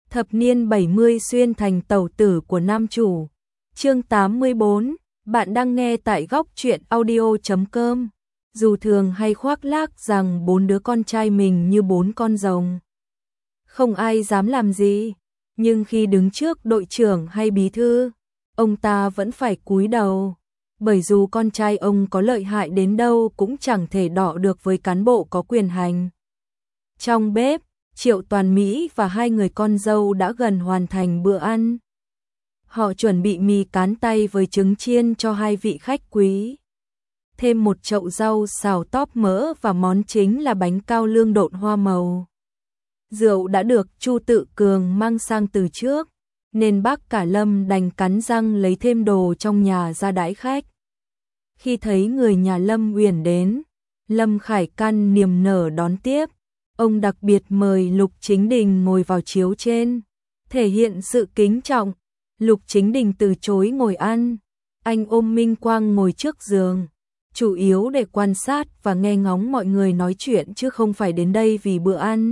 Thập niên 70 xuyên thành tẩu tử của nam chủ. Chương 84, bạn đang nghe tại góc truyện audio.com. Dù thường hay khoác lác rằng 4 đứa con trai mình như 4 con rồng, không ai dám làm gì, nhưng khi đứng trước đội trưởng hay bí thư, ông ta vẫn phải cúi đầu, bởi dù con trai ông có lợi hại đến đâu cũng chẳng thể đọ được với cán bộ có quyền hành. Trong bếp, Triệu Toàn Mỹ và 2 người con dâu đã gần hoàn thành bữa ăn. Họ chuẩn bị mì cán tay với trứng chiên cho 2 vị khách quý. Thêm một chậu rau xào tóp mỡ và món chính là bánh cao lương độn hoa màu. Rượu đã được Chu Tự Cường mang sang từ trước, nên bác cả Lâm đành cắn răng lấy thêm đồ trong nhà ra đãi khách. Khi thấy người nhà Lâm Uyển đến, Lâm Khải Căn niềm nở đón tiếp. Ông đặc biệt mời Lục Chính Đình ngồi vào chiếu trên, thể hiện sự kính trọng. Lục Chính Đình từ chối ngồi ăn, anh ôm Minh Quang ngồi trước giường, chủ yếu để quan sát và nghe ngóng mọi người nói chuyện chứ không phải đến đây vì bữa ăn.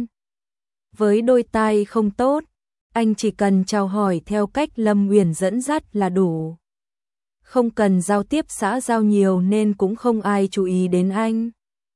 Với đôi tai không tốt, anh chỉ cần chào hỏi theo cách Lâm Uyển dẫn dắt là đủ. Không cần giao tiếp xã giao nhiều nên cũng không ai chú ý đến anh.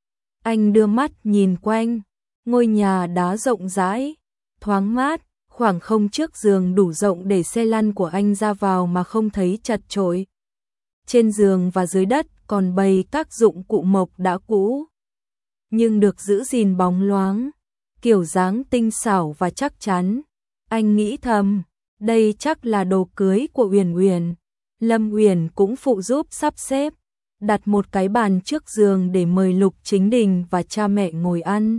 Anh đưa mắt nhìn quanh. Ngôi nhà đá rộng rãi, thoáng mát, khoảng không trước giường đủ rộng để xe lăn của anh ra vào mà không thấy chật chội. Trên giường và dưới đất còn bày các dụng cụ mộc đã cũ, nhưng được giữ gìn bóng loáng, kiểu dáng tinh xảo và chắc chắn. Anh nghĩ thầm, đây chắc là đồ cưới của Uyển Uyển. Lâm Uyển cũng phụ giúp sắp xếp, đặt một cái bàn trước giường để mời Lục Chính Đình và cha mẹ ngồi ăn.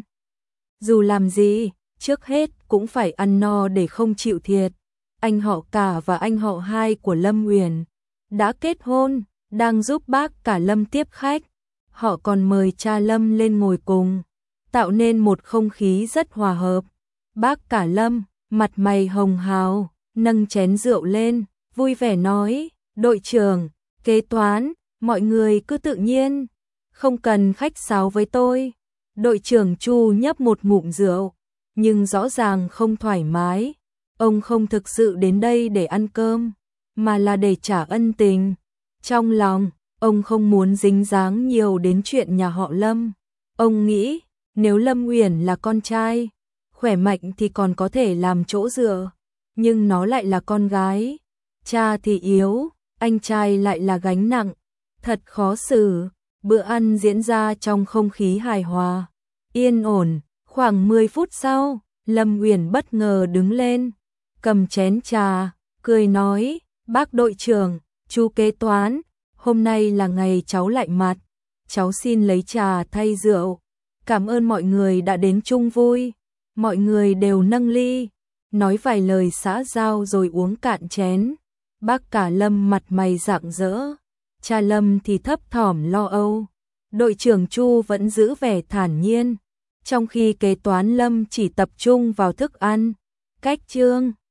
Dù làm gì, trước hết cũng phải ăn no để không chịu thiệt. Anh họ cả và anh họ hai của Lâm Uyển đã kết hôn, đang giúp bác cả Lâm tiếp khách. Họ còn mời cha Lâm lên ngồi cùng, tạo nên một không khí rất hòa hợp. Bác cả Lâm, mặt mày hồng hào, nâng chén rượu lên, vui vẻ nói, đội trưởng, kế toán, mọi người cứ tự nhiên, không cần khách sáo với tôi. Đội trưởng Chu nhấp một ngụm rượu, nhưng rõ ràng không thoải mái. Ông không thực sự đến đây để ăn cơm, mà là để trả ân tình. Trong lòng, ông không muốn dính dáng nhiều đến chuyện nhà họ Lâm. Ông nghĩ, nếu Lâm Uyển là con trai, khỏe mạnh thì còn có thể làm chỗ dựa. Nhưng nó lại là con gái. Cha thì yếu, anh trai lại là gánh nặng. Thật khó xử. Bữa ăn diễn ra trong không khí hài hòa, yên ổn. Khoảng 10 phút sau, Lâm Uyển bất ngờ đứng lên, cầm chén trà, cười nói, bác đội trưởng, chú kế toán, hôm nay là ngày cháu lạnh mặt, cháu xin lấy trà thay rượu. Cảm ơn mọi người đã đến chung vui. Mọi người đều nâng ly, nói vài lời xã giao rồi uống cạn chén. Bác cả Lâm mặt mày rạng rỡ, cha Lâm thì thấp thỏm lo âu. Đội trưởng Chu vẫn giữ vẻ thản nhiên, trong khi kế toán Lâm chỉ tập trung vào thức ăn. Cách chương